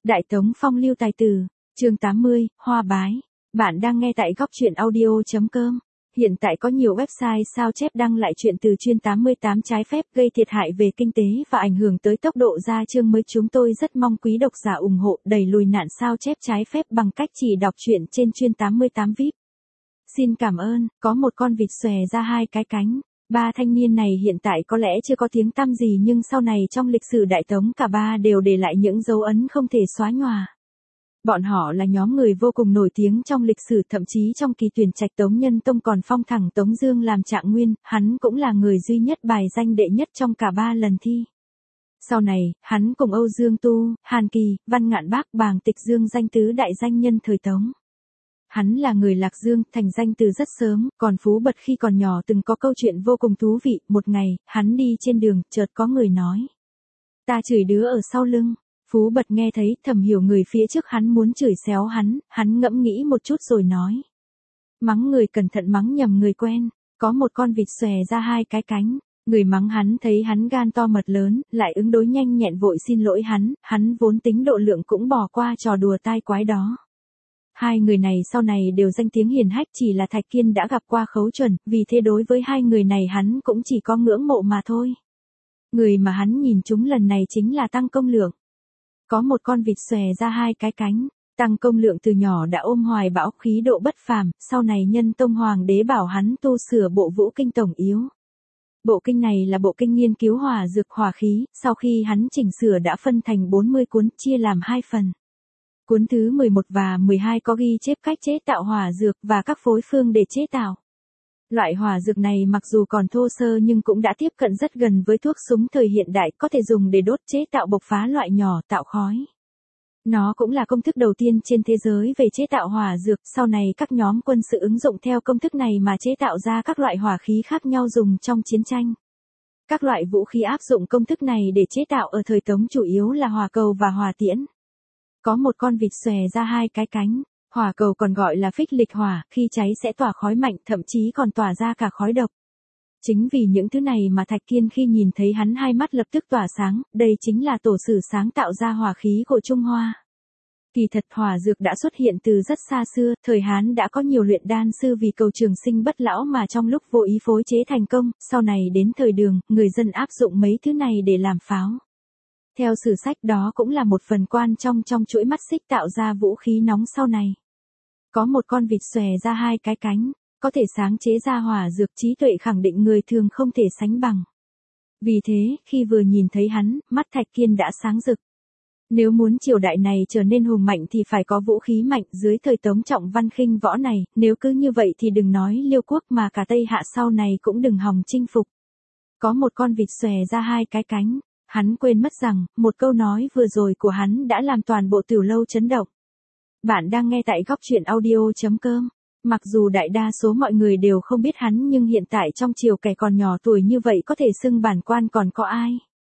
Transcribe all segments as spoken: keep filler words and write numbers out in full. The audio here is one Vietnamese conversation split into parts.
Đại Tống phong lưu tài tử, chương tám mươi, Hoa Bái. Bạn đang nghe tại góc truyện audio chấm com. Hiện tại có nhiều website sao chép đăng lại chuyện từ chuyên tám mươi tám trái phép gây thiệt hại về kinh tế và ảnh hưởng tới tốc độ ra chương mới. Chúng tôi rất mong quý độc giả ủng hộ đẩy lùi nạn sao chép trái phép bằng cách chỉ đọc truyện trên chuyên tám mươi tám vi ai pi. Xin cảm ơn. Có một con vịt xòe ra hai cái cánh. Ba thanh niên này hiện tại có lẽ chưa có tiếng tăm gì, nhưng sau này trong lịch sử Đại Tống cả ba đều để lại những dấu ấn không thể xóa nhòa. Bọn họ là nhóm người vô cùng nổi tiếng trong lịch sử, thậm chí trong kỳ tuyển trạch Tống Nhân Tông còn phong thẳng Tống Dương làm trạng nguyên, hắn cũng là người duy nhất bài danh đệ nhất trong cả ba lần thi. Sau này, hắn cùng Âu Dương Tu, Hàn Kỳ, Văn Ngạn Bác, Bàng Tịch Dương danh tứ đại danh nhân thời Tống. Hắn là người Lạc Dương, thành danh từ rất sớm, còn Phú Bật khi còn nhỏ từng có câu chuyện vô cùng thú vị. Một ngày, hắn đi trên đường, chợt có người nói: "Ta chửi đứa ở sau lưng." Phú Bật nghe thấy, thầm hiểu người phía trước hắn muốn chửi xéo hắn, hắn ngẫm nghĩ một chút rồi nói: "Mắng người cẩn thận, mắng nhầm người quen." Có một con vịt xòe ra hai cái cánh. Người mắng hắn thấy hắn gan to mật lớn, lại ứng đối nhanh nhẹn vội xin lỗi hắn, hắn vốn tính độ lượng cũng bỏ qua trò đùa tai quái đó. Hai người này sau này đều danh tiếng hiển hách, chỉ là Thạch Kiên đã gặp qua Khấu Chuẩn, vì thế đối với hai người này hắn cũng chỉ có ngưỡng mộ mà thôi. Người mà hắn nhìn trúng lần này chính là Tăng Công Lượng. Có một con vịt xòe ra hai cái cánh. Tăng Công Lượng từ nhỏ đã ôm hoài bão, khí độ bất phàm, sau này Nhân Tông Hoàng đế bảo hắn tu sửa bộ Vũ Kinh Tổng Yếu. Bộ kinh này là bộ kinh nghiên cứu hỏa dược hỏa khí, sau khi hắn chỉnh sửa đã phân thành bốn mươi cuốn, chia làm hai phần. Cuốn thứ mười một và mười hai có ghi chép cách chế tạo hỏa dược và các phối phương để chế tạo. Loại hỏa dược này mặc dù còn thô sơ nhưng cũng đã tiếp cận rất gần với thuốc súng thời hiện đại, có thể dùng để đốt chế tạo bộc phá loại nhỏ, tạo khói. Nó cũng là công thức đầu tiên trên thế giới về chế tạo hỏa dược, sau này các nhóm quân sự ứng dụng theo công thức này mà chế tạo ra các loại hỏa khí khác nhau dùng trong chiến tranh. Các loại vũ khí áp dụng công thức này để chế tạo ở thời Tống chủ yếu là hỏa cầu và hỏa tiễn. Có một con vịt xòe ra hai cái cánh. Hỏa cầu còn gọi là phích lịch hỏa, khi cháy sẽ tỏa khói mạnh, thậm chí còn tỏa ra cả khói độc. Chính vì những thứ này mà Thạch Kiên khi nhìn thấy hắn hai mắt lập tức tỏa sáng, đây chính là tổ sử sáng tạo ra hỏa khí của Trung Hoa. Kỳ thật hỏa dược đã xuất hiện từ rất xa xưa, thời Hán đã có nhiều luyện đan sư vì cầu trường sinh bất lão mà trong lúc vô ý phối chế thành công, sau này đến thời Đường, người dân áp dụng mấy thứ này để làm pháo. Theo sử sách đó cũng là một phần quan trọng trong chuỗi mắt xích tạo ra vũ khí nóng sau này. Có một con vịt xòe ra hai cái cánh, có thể sáng chế ra hỏa dược, trí tuệ khẳng định người thường không thể sánh bằng. Vì thế, khi vừa nhìn thấy hắn, mắt Thạch Kiên đã sáng rực. Nếu muốn triều đại này trở nên hùng mạnh thì phải có vũ khí mạnh, dưới thời Tống trọng văn khinh võ này, nếu cứ như vậy thì đừng nói Liêu quốc mà cả Tây Hạ sau này cũng đừng hòng chinh phục. Có một con vịt xòe ra hai cái cánh. Hắn quên mất rằng, một câu nói vừa rồi của hắn đã làm toàn bộ Tiểu Lâu chấn động. Bạn đang nghe tại góc truyện audio chấm com. Mặc dù đại đa số mọi người đều không biết hắn, nhưng hiện tại trong triều kẻ còn nhỏ tuổi như vậy có thể xưng bản quan còn có ai.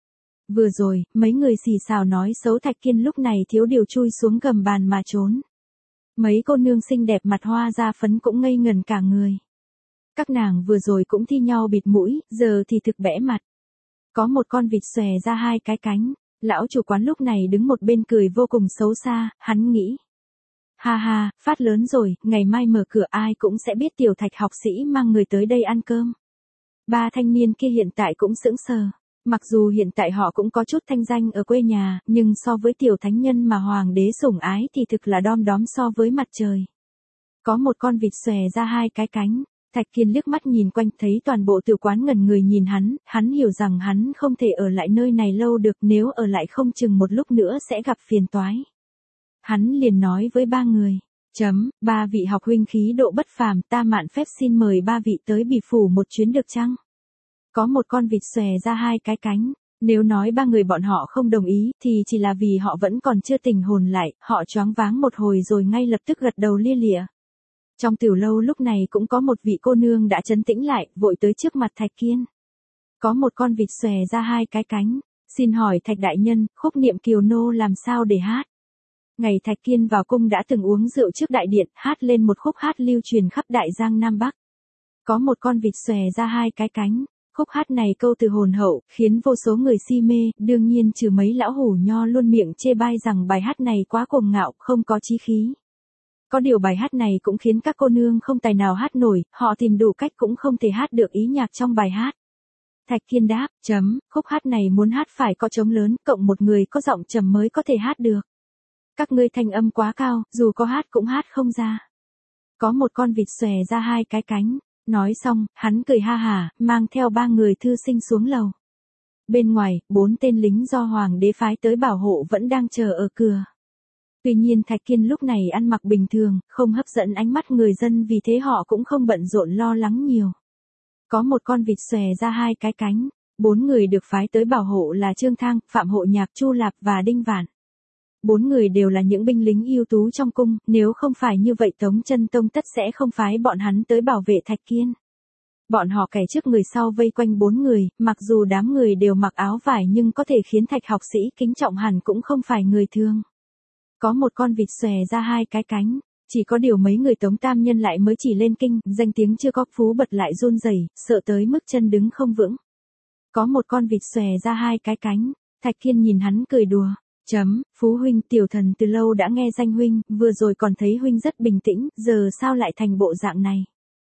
Vừa rồi, mấy người xì xào nói xấu Thạch Kiên lúc này thiếu điều chui xuống gầm bàn mà trốn. Mấy cô nương xinh đẹp mặt hoa da phấn cũng ngây ngần cả người. Các nàng vừa rồi cũng thi nhau bịt mũi, giờ thì thực bẽ mặt. Có một con vịt xòe ra hai cái cánh. Lão chủ quán lúc này đứng một bên cười vô cùng xấu xa, hắn nghĩ: ha ha, phát lớn rồi, ngày mai mở cửa ai cũng sẽ biết Tiểu Thạch học sĩ mang người tới đây ăn cơm. Ba thanh niên kia hiện tại cũng sững sờ. Mặc dù hiện tại họ cũng có chút thanh danh ở quê nhà, nhưng so với Tiểu Thánh Nhân mà Hoàng đế sủng ái thì thực là đom đóm so với mặt trời. Có một con vịt xòe ra hai cái cánh. Thạch Kiên liếc mắt nhìn quanh thấy toàn bộ tử quán ngẩn người nhìn hắn, hắn hiểu rằng hắn không thể ở lại nơi này lâu được, nếu ở lại không chừng một lúc nữa sẽ gặp phiền toái. Hắn liền nói với ba người: Chấm, ba vị học huynh khí độ bất phàm, ta mạn phép xin mời ba vị tới Bỉ phủ một chuyến được chăng? Có một con vịt xòe ra hai cái cánh. Nếu nói ba người bọn họ không đồng ý, thì chỉ là vì họ vẫn còn chưa tỉnh hồn lại, họ choáng váng một hồi rồi ngay lập tức gật đầu lia lịa. Trong Tiểu Lâu lúc này cũng có một vị cô nương đã trấn tĩnh lại, vội tới trước mặt Thạch Kiên. Có một con vịt xòe ra hai cái cánh. Xin hỏi Thạch đại nhân, khúc Niệm Kiều nô làm sao để hát? Ngày Thạch Kiên vào cung đã từng uống rượu trước đại điện, hát lên một khúc hát lưu truyền khắp Đại Giang Nam Bắc. Có một con vịt xòe ra hai cái cánh. Khúc hát này câu từ hồn hậu, khiến vô số người si mê, đương nhiên trừ mấy lão hủ nho luôn miệng chê bai rằng bài hát này quá cuồng ngạo, không có chí khí. Có điều bài hát này cũng khiến các cô nương không tài nào hát nổi, họ tìm đủ cách cũng không thể hát được ý nhạc trong bài hát. Thạch Kiên đáp, chấm, khúc hát này muốn hát phải có trống lớn, cộng một người có giọng trầm mới có thể hát được. Các ngươi thanh âm quá cao, dù có hát cũng hát không ra. Có một con vịt xòe ra hai cái cánh. Nói xong, hắn cười ha hả, mang theo ba người thư sinh xuống lầu. Bên ngoài, bốn tên lính do hoàng đế phái tới bảo hộ vẫn đang chờ ở cửa. Tuy nhiên Thạch Kiên lúc này ăn mặc bình thường, không hấp dẫn ánh mắt người dân, vì thế họ cũng không bận rộn lo lắng nhiều. Có một con vịt xòe ra hai cái cánh. Bốn người được phái tới bảo hộ là Trương Thang, Phạm Hộ Nhạc, Chu Lạp và Đinh Vạn. Bốn người đều là những binh lính ưu tú trong cung, nếu không phải như vậy Tống Chân Tông tất sẽ không phái bọn hắn tới bảo vệ Thạch Kiên. Bọn họ kẻ trước người sau vây quanh bốn người, mặc dù đám người đều mặc áo vải nhưng có thể khiến Thạch học sĩ kính trọng hẳn cũng không phải người thường. Có một con vịt xòe ra hai cái cánh, chỉ có điều mấy người Tống Tam Nhân lại mới chỉ lên kinh, danh tiếng chưa có, Phú Bật lại run rẩy, sợ tới mức chân đứng không vững. Có một con vịt xòe ra hai cái cánh, Thạch Kiên nhìn hắn cười đùa. Chấm, Phú huynh, tiểu thần từ lâu đã nghe danh huynh, vừa rồi còn thấy huynh rất bình tĩnh, giờ sao lại thành bộ dạng này.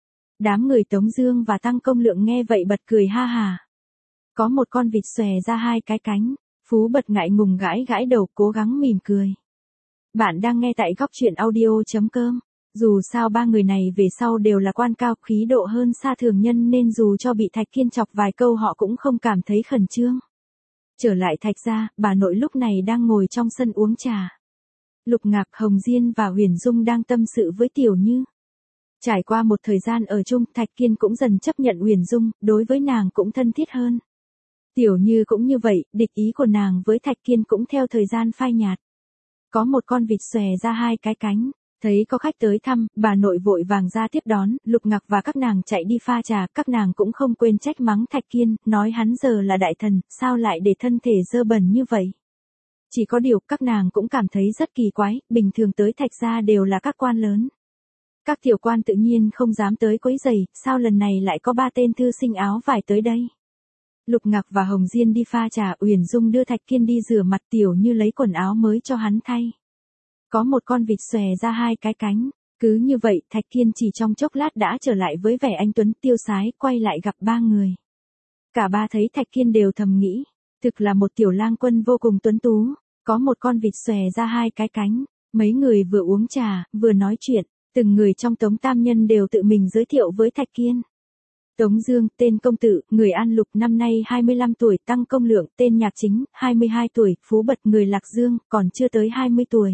Đám người Tống Dương và Tăng Công Lượng nghe vậy bật cười ha hà. Có một con vịt xòe ra hai cái cánh, Phú Bật ngại ngùng gãi gãi đầu, cố gắng mỉm cười. Bạn đang nghe tại góc truyện audio chấm com. Dù sao ba người này về sau đều là quan cao, khí độ hơn xa thường nhân nên dù cho bị Thạch Kiên chọc vài câu họ cũng không cảm thấy khẩn trương. Trở lại Thạch gia, bà nội lúc này đang ngồi trong sân uống trà. Lục Ngạc, Hồng Diên và Huyền Dung đang tâm sự với Tiểu Như. Trải qua một thời gian ở chung, Thạch Kiên cũng dần chấp nhận Huyền Dung, đối với nàng cũng thân thiết hơn. Tiểu Như cũng như vậy, địch ý của nàng với Thạch Kiên cũng theo thời gian phai nhạt. Có một con vịt xòe ra hai cái cánh. Thấy có khách tới thăm, bà nội vội vàng ra tiếp đón, Lục Ngạc và các nàng chạy đi pha trà, các nàng cũng không quên trách mắng Thạch Kiên, nói hắn giờ là đại thần, sao lại để thân thể dơ bẩn như vậy. Chỉ có điều, các nàng cũng cảm thấy rất kỳ quái, bình thường tới Thạch gia đều là các quan lớn. Các tiểu quan tự nhiên không dám tới quấy rầy, sao lần này lại có ba tên thư sinh áo vải tới đây. Lục Ngạc và Hồng Diên đi pha trà, Uyển Dung đưa Thạch Kiên đi rửa mặt, Tiểu Như lấy quần áo mới cho hắn thay. Có một con vịt xòe ra hai cái cánh, cứ như vậy Thạch Kiên chỉ trong chốc lát đã trở lại với vẻ anh tuấn tiêu sái, quay lại gặp ba người. Cả ba thấy Thạch Kiên đều thầm nghĩ, thực là một tiểu lang quân vô cùng tuấn tú. Có một con vịt xòe ra hai cái cánh, mấy người vừa uống trà, vừa nói chuyện, từng người trong Tống Tam Nhân đều tự mình giới thiệu với Thạch Kiên. Tống Dương, tên công tử, người An Lục, năm nay hai mươi lăm tuổi, Tăng Công Lượng, tên nhạc chính, hai mươi hai tuổi, Phú Bật, người Lạc Dương, còn chưa tới hai mươi tuổi.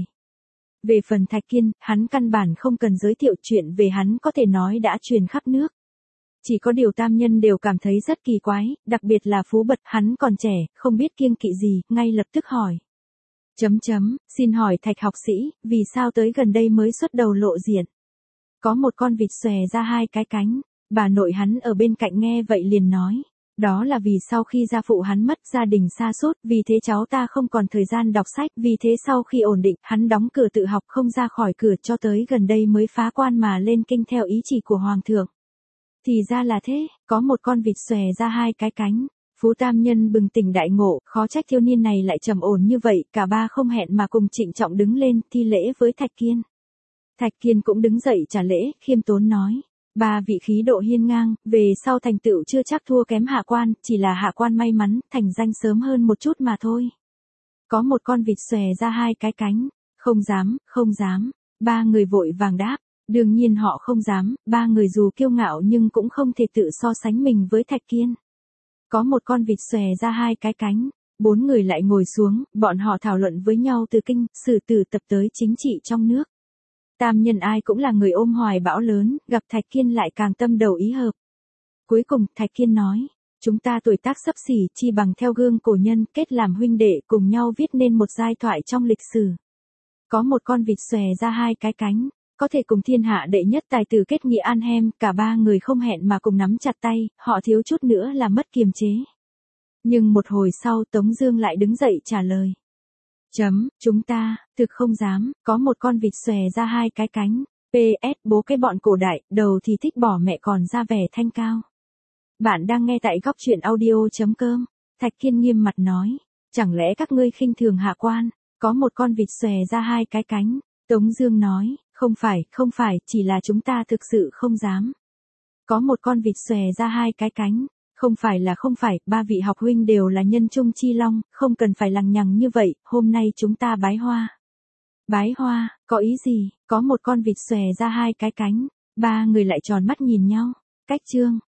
Về phần Thạch Kiên, hắn căn bản không cần giới thiệu, chuyện về hắn có thể nói đã truyền khắp nước. Chỉ có điều Tam Nhân đều cảm thấy rất kỳ quái, đặc biệt là Phú Bật, hắn còn trẻ, không biết kiêng kỵ gì, ngay lập tức hỏi. Chấm chấm, xin hỏi Thạch học sĩ, vì sao tới gần đây mới xuất đầu lộ diện? Có một con vịt xòe ra hai cái cánh, bà nội hắn ở bên cạnh nghe vậy liền nói. Đó là vì sau khi gia phụ hắn mất, gia đình sa sút, vì thế cháu ta không còn thời gian đọc sách, vì thế sau khi ổn định, hắn đóng cửa tự học không ra khỏi cửa cho tới gần đây mới phá quan mà lên kinh theo ý chỉ của Hoàng thượng. Thì ra là thế, có một con vịt xòe ra hai cái cánh. Phú Tam Nhân bừng tỉnh đại ngộ, khó trách thiếu niên này lại trầm ổn như vậy, cả ba không hẹn mà cùng trịnh trọng đứng lên, thi lễ với Thạch Kiên. Thạch Kiên cũng đứng dậy trả lễ, khiêm tốn nói. Ba vị khí độ hiên ngang, về sau thành tựu chưa chắc thua kém hạ quan, chỉ là hạ quan may mắn, thành danh sớm hơn một chút mà thôi. Có một con vịt xòe ra hai cái cánh, không dám, không dám, ba người vội vàng đáp, đương nhiên họ không dám, ba người dù kiêu ngạo nhưng cũng không thể tự so sánh mình với Thạch Kiên. Có một con vịt xòe ra hai cái cánh, bốn người lại ngồi xuống, bọn họ thảo luận với nhau từ kinh, sử từ tập tới chính trị trong nước. Tam Nhân ai cũng là người ôm hoài bão lớn, gặp Thạch Kiên lại càng tâm đầu ý hợp. Cuối cùng, Thạch Kiên nói, chúng ta tuổi tác xấp xỉ, chi bằng theo gương cổ nhân, kết làm huynh đệ, cùng nhau viết nên một giai thoại trong lịch sử. Có một con vịt xòe ra hai cái cánh, có thể cùng thiên hạ đệ nhất tài tử kết nghĩa an hem, cả ba người không hẹn mà cùng nắm chặt tay, họ thiếu chút nữa là mất kiềm chế. Nhưng một hồi sau Tống Dương lại đứng dậy trả lời. Chấm, chúng ta, thực không dám, có một con vịt xòe ra hai cái cánh, pê ét bố cái bọn cổ đại, đầu thì thích bỏ mẹ còn ra vẻ thanh cao. Bạn đang nghe tại góc chuyện audio.com. Thạch Kiên nghiêm mặt nói. Chẳng lẽ các ngươi khinh thường hạ quan, có một con vịt xòe ra hai cái cánh. Tống Dương nói, không phải, không phải, chỉ là chúng ta thực sự không dám. Có một con vịt xòe ra hai cái cánh. Không phải là không phải, ba vị học huynh đều là nhân trung chi long, không cần phải lằng nhằng như vậy, hôm nay chúng ta bái hoa. Bái hoa, có ý gì, có một con vịt xòe ra hai cái cánh. Ba người lại tròn mắt nhìn nhau. Cách chương,